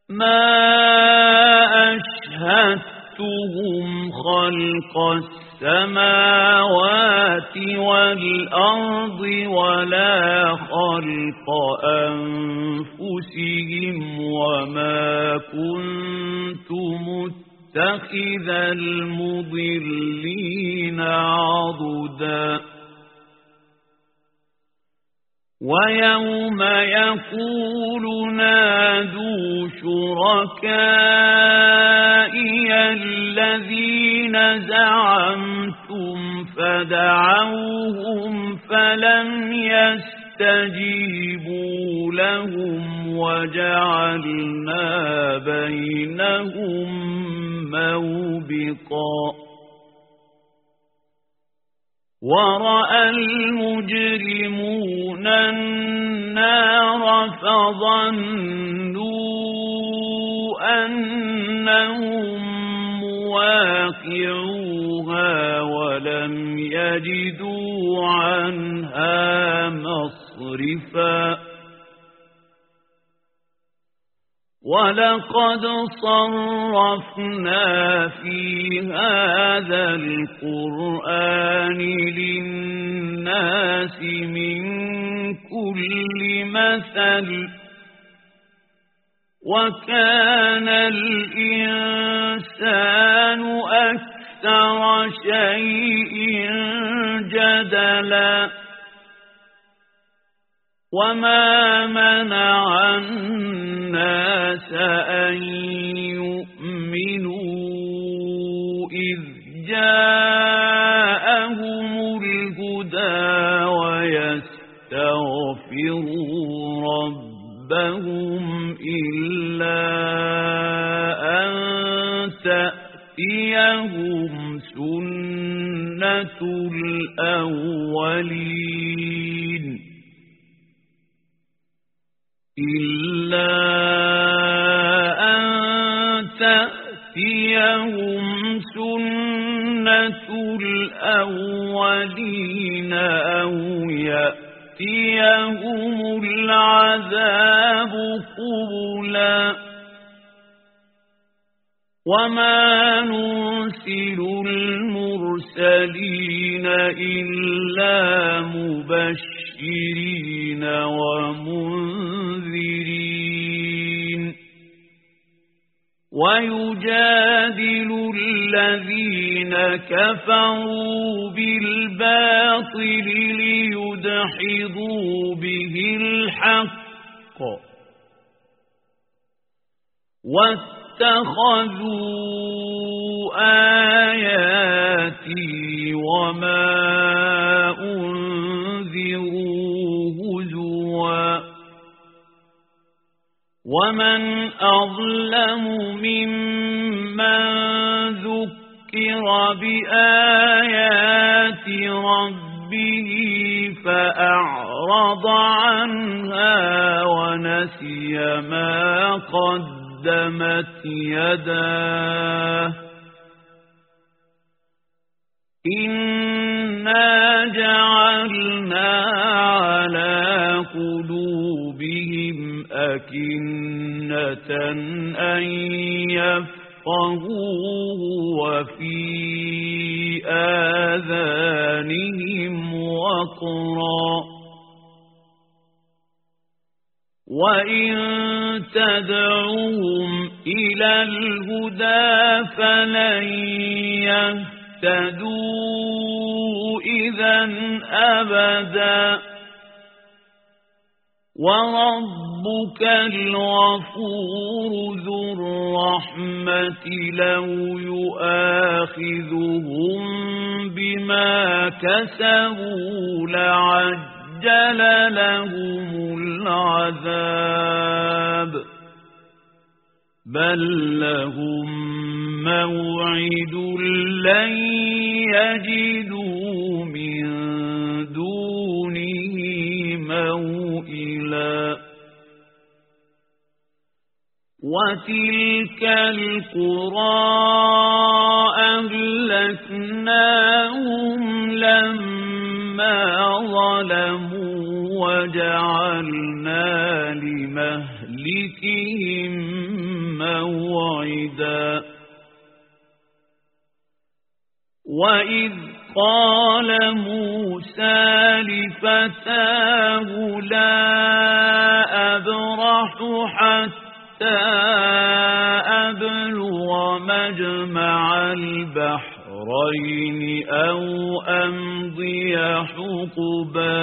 ما أشهدتهم خلق السماوات والأرض ولا خلق أنفسهم وما كنت متخذ المضلين عضدا ويوم يقول نادوا شركائي الذين زعمتم فدعوهم فلم يستجيبوا لهم وجعلنا بينهم موبقا ورأى المجرمون النار فظنوا أنهم مواقعوها ولم يجدوا عنها مصرفا ولقد صرفنا في هذا القرآن للناس من كل مثل وكان الإنسان أكثر شيء جدلا وما منع الناس أن يؤمنوا إذ جاءهم الهدى ويستغفروا ربهم إلا أن تأتيهم سنة الأولين إلا أن تأتيهم سنة الأولين أو يأتيهم العذاب قبلا وما نرسل المرسلين إلا مبشرين ومنذرين ويجادل الذين كفروا بالباطل ليدحضوا به الحق واتخذوا آياتي وما أنذروا هزوا ومن أظلم ممن ذكر بآيات ربه فأعرض عنها ونسي ما قدمت يداه إنا جعلنا على قلوبهم أكنة أن يفقهوه وفي آذانهم وقرا وإن تدعوهم إلى الهدى فلن يهتدوا إذا أبدا وربك الغفور ذو الرحمة لو يؤاخذهم بما كسبوا لعجل لهم العذاب بل لهم موعد لن يجدوا من دونه موئلا وتلك القرى أهلكناهم لما ظلموا وجعلنا لمهلكهم صَعِدًا وَإِذْ قَالَ مُوسَى لِفَتَاهُ لَا أَبْرَحُ حَتَّى أَبْلُغَ مَجْمَعَ الْبَحْرَيْنِ أَوْ أَمْضِيَ حُقُبًا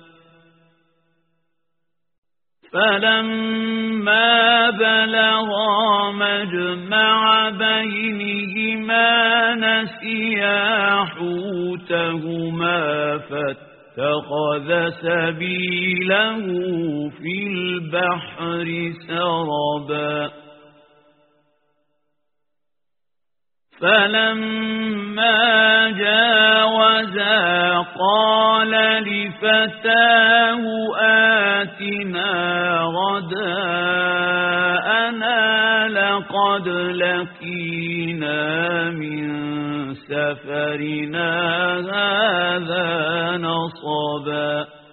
فَلَمَّا بَلَغَا مَجْمَعَ بَيْنِهِمَا نَسِيَا حُوتَهُمَا فَاتَّخَذَ سَبِيلَهُ فِي الْبَحْرِ سَرَبًا فَلَمَّا جَاوَزَا قَالَ لِفَتَاهُ آتِنَا غَدَاءَنَا لَقَدْ لَقِينَا مِنْ سَفَرِنَا هَذَا نَصَبًا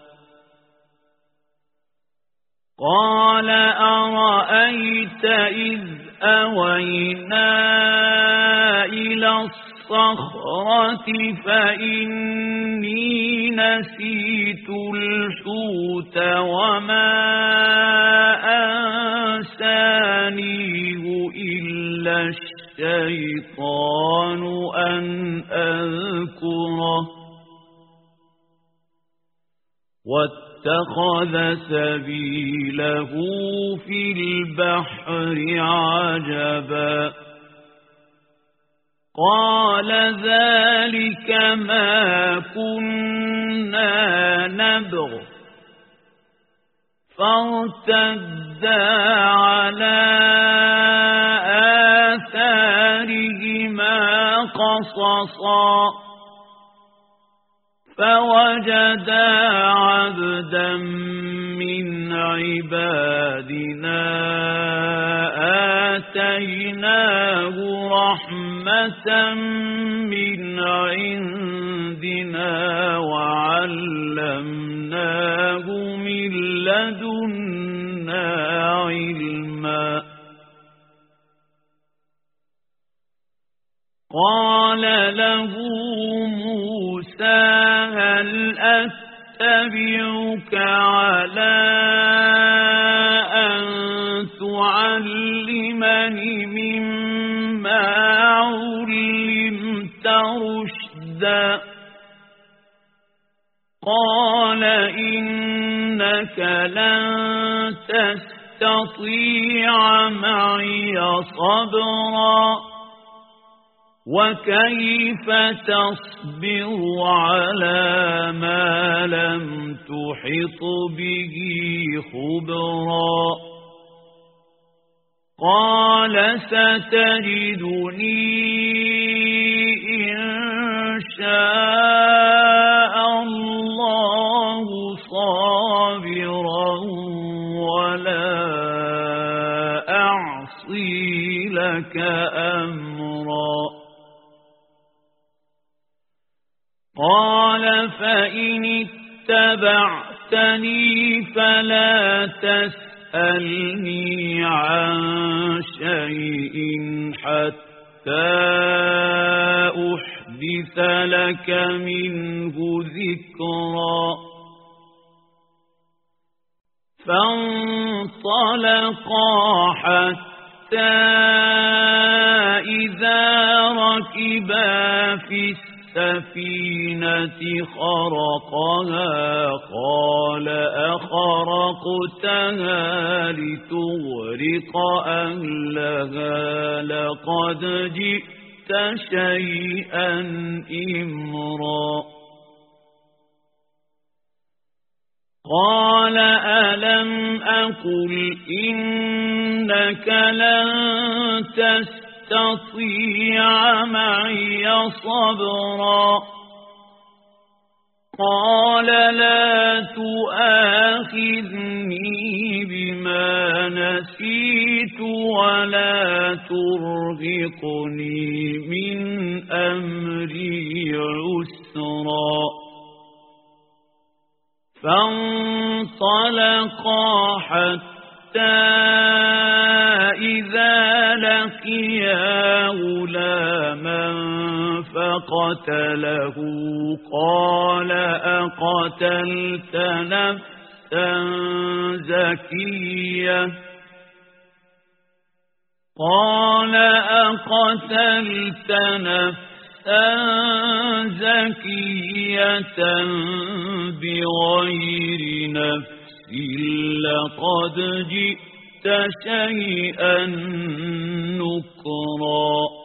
قَالَ أَرَأَيْتَ إِذْ أَوَيْنَا إِلَى الصَّخْرَةِ فَإِنِّي نَسِيتُ الْحُوتَ وَمَا أَنسَانِيهُ إِلَّا الشَّيْطَانُ أَنْ أَذْكُرَهُ وَاتَّخَذَ سَبِيلَهُ فِي الْبَحْرِ عَجَبًا قَالَ ذَلِكَ مَا كُنَّا نَبْغِ فَارْتَدَّا عَلَى آثَارِهِمَا قَصَصًا فَوَجَدَا عَبْدًا مِّنْ عِبَادِنَا آتَيْنَاهُ رَحْمَةً مِّنْ عِندِنَا وَعَلَّمْنَاهُ مِن لَّدُنَّا عِلْمًا قَالَ لَهُ مُوسَى هَلْ أَتَّبِعُكَ عَلَى أَن تُعَلِّمَنِ مِمَّا عُلِّمْتَ رُشْدًا قَالَ إِنَّكَ لَن تَسْتَطِيعَ مَعِيَ صَبْرًا وَكَيْفَ تَصْبِرُ عَلَى مَا لَمْ تُحِطْ بِهِ خُبْرًا قَالَ سَتَجِدُنِي إِن شَاءَ اللَّهُ صَابِرًا وَلَا أَعْصِي لَكَ أَمْرًا قَالَ فَإِنِ اتَّبَعْتَنِي فَلَا تَسْأَلْنِي عَن شَيْءٍ حَتَّى أُحْدِثَ لَكَ مِنْهُ ذِكْرًا فَانطَلَقَا حَتَّى إِذَا رَكِبَا فِي السَّفِينَةِ خَرَقَهَا قَالَ أَخَرَقْتَهَا لِتُغْرِقَ أَهْلَهَا لَقَدْ جِئْتَ شَيْئًا إِمْرًا قَالَ أَلَمْ أَقُلْ إِنَّكَ لَن تَسْتَطِيعَ مَعِيَ صَبْرًا قَالَ لَا تُؤَاخِذْنِي بِمَا نَسِيتُ وَلَا تُرْهِقْنِي مِنْ أَمْرِي عُسْرًا فَانطَلَقَا حَتَّى إِذَا لقيا غلاما فقتله قال أقتلت نفسا زكية زكية بغير نفس لقد جئت شيئا نكرا